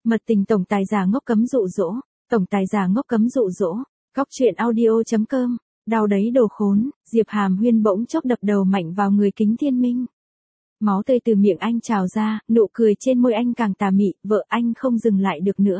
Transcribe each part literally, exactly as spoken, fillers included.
Mật tình tổng tài giả ngốc cấm dụ dỗ, tổng tài giả ngốc cấm dụ dỗ, Cóc truyện audio.com, đau đấy đồ khốn, Diệp Hàm Huyên bỗng chốc đập đầu mạnh vào người Kính Thiên Minh. Máu tươi từ miệng anh trào ra, nụ cười trên môi anh càng tà mị, vợ anh không dừng lại được nữa.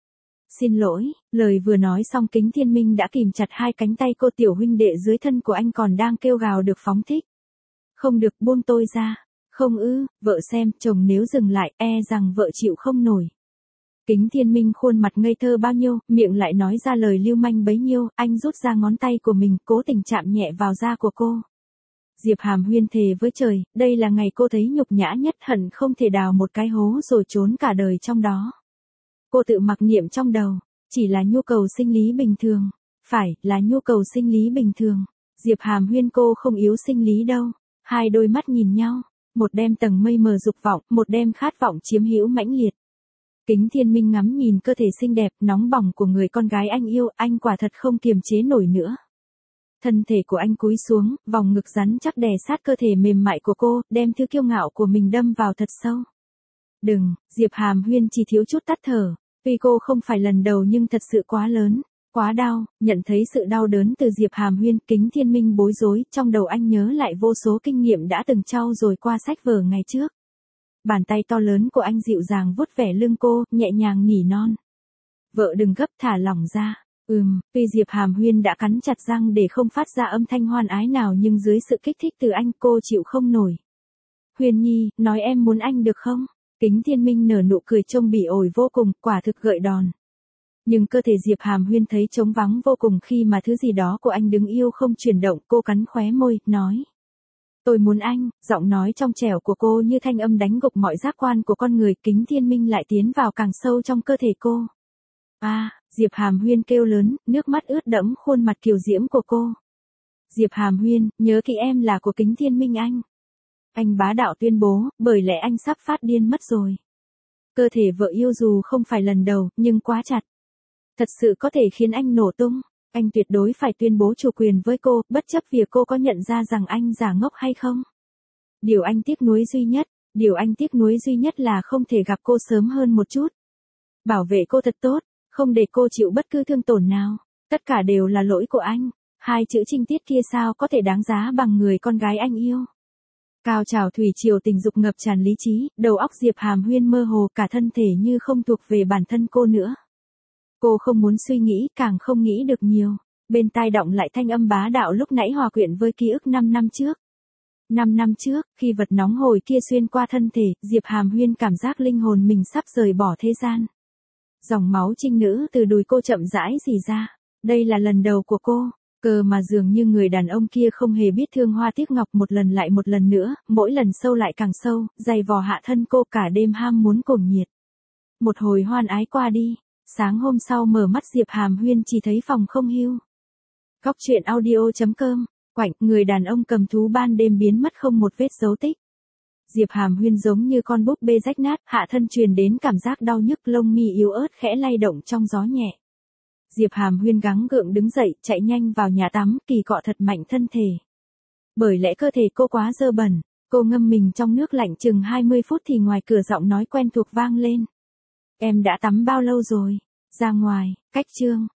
Xin lỗi, lời vừa nói xong Kính Thiên Minh đã kìm chặt hai cánh tay cô tiểu huynh đệ dưới thân của anh còn đang kêu gào được phóng thích. Không được, buông tôi ra. Không ư, vợ xem, chồng nếu dừng lại, e rằng vợ chịu không nổi. Kính Thiên Minh khuôn mặt ngây thơ bao nhiêu, miệng lại nói ra lời lưu manh bấy nhiêu, anh rút ra ngón tay của mình, cố tình chạm nhẹ vào da của cô. Diệp Hàm Huyên thề với trời, đây là ngày cô thấy nhục nhã nhất, hận không thể đào một cái hố rồi trốn cả đời trong đó. Cô tự mặc niệm trong đầu, chỉ là nhu cầu sinh lý bình thường, phải, là nhu cầu sinh lý bình thường. Diệp Hàm Huyên cô không yếu sinh lý đâu. Hai đôi mắt nhìn nhau, một đêm tầng mây mờ dục vọng, một đêm khát vọng chiếm hữu mãnh liệt. Kính Thiên Minh ngắm nhìn cơ thể xinh đẹp, nóng bỏng của người con gái anh yêu, anh quả thật không kiềm chế nổi nữa. Thân thể của anh cúi xuống, vòng ngực rắn chắc đè sát cơ thể mềm mại của cô, đem thứ kiêu ngạo của mình đâm vào thật sâu. Đừng, Diệp Hàm Huyên chỉ thiếu chút tắt thở, tuy cô không phải lần đầu nhưng thật sự quá lớn, quá đau, nhận thấy sự đau đớn từ Diệp Hàm Huyên, Kính Thiên Minh bối rối, trong đầu anh nhớ lại vô số kinh nghiệm đã từng trau dồi qua sách vở ngày trước. Bàn tay to lớn của anh dịu dàng vuốt vẻ lưng cô, nhẹ nhàng nỉ non. Vợ đừng gấp, thả lỏng ra. Ừm, tuy Diệp Hàm Huyên đã cắn chặt răng để không phát ra âm thanh hoan ái nào nhưng dưới sự kích thích từ anh cô chịu không nổi. Huyên Nhi, nói em muốn anh được không? Kính Thiên Minh nở nụ cười trông bỉ ổi vô cùng, quả thực gợi đòn. Nhưng cơ thể Diệp Hàm Huyên thấy trống vắng vô cùng khi mà thứ gì đó của anh đứng yêu không chuyển động, cô cắn khóe môi, nói. Tôi muốn anh, giọng nói trong trẻo của cô như thanh âm đánh gục mọi giác quan của con người, Kính Thiên Minh lại tiến vào càng sâu trong cơ thể cô. A, à, Diệp Hàm Huyên kêu lớn, nước mắt ướt đẫm khuôn mặt kiều diễm của cô. Diệp Hàm Huyên, nhớ kỹ em là của Kính Thiên Minh anh. Anh bá đạo tuyên bố, bởi lẽ anh sắp phát điên mất rồi. Cơ thể vợ yêu dù không phải lần đầu, nhưng quá chặt. Thật sự có thể khiến anh nổ tung. Anh tuyệt đối phải tuyên bố chủ quyền với cô, bất chấp việc cô có nhận ra rằng anh giả ngốc hay không. Điều anh tiếc nuối duy nhất, điều anh tiếc nuối duy nhất là không thể gặp cô sớm hơn một chút. Bảo vệ cô thật tốt, không để cô chịu bất cứ thương tổn nào. Tất cả đều là lỗi của anh. Hai chữ trinh tiết kia sao có thể đáng giá bằng người con gái anh yêu. Cao trào thủy triều tình dục ngập tràn lý trí, đầu óc Diệp Hàm Huyên mơ hồ, cả thân thể như không thuộc về bản thân cô nữa. Cô không muốn suy nghĩ, càng không nghĩ được nhiều. Bên tai động lại thanh âm bá đạo lúc nãy hòa quyện với ký ức năm năm trước. Năm năm trước, khi vật nóng hổi kia xuyên qua thân thể, Diệp Hàm Huyên cảm giác linh hồn mình sắp rời bỏ thế gian. Dòng máu trinh nữ từ đùi cô chậm rãi rỉ ra. Đây là lần đầu của cô. Cơ mà dường như người đàn ông kia không hề biết thương hoa tiếc ngọc, một lần lại một lần nữa, mỗi lần sâu lại càng sâu, dày vò hạ thân cô cả đêm ham muốn cuồng nhiệt. Một hồi hoan ái qua đi, sáng hôm sau mở mắt Diệp Hàm Huyên chỉ thấy phòng không hưu. Cóc truyện audio.com, quạnh, người đàn ông cầm thú ban đêm biến mất không một vết dấu tích. Diệp Hàm Huyên giống như con búp bê rách nát, hạ thân truyền đến cảm giác đau nhức, lông mi yếu ớt khẽ lay động trong gió nhẹ. Diệp Hàm Huyên gắng gượng đứng dậy, chạy nhanh vào nhà tắm, kỳ cọ thật mạnh thân thể. Bởi lẽ cơ thể cô quá dơ bẩn, cô ngâm mình trong nước lạnh chừng hai mươi phút thì ngoài cửa giọng nói quen thuộc vang lên. Em đã tắm bao lâu rồi? Ra ngoài, cách chương.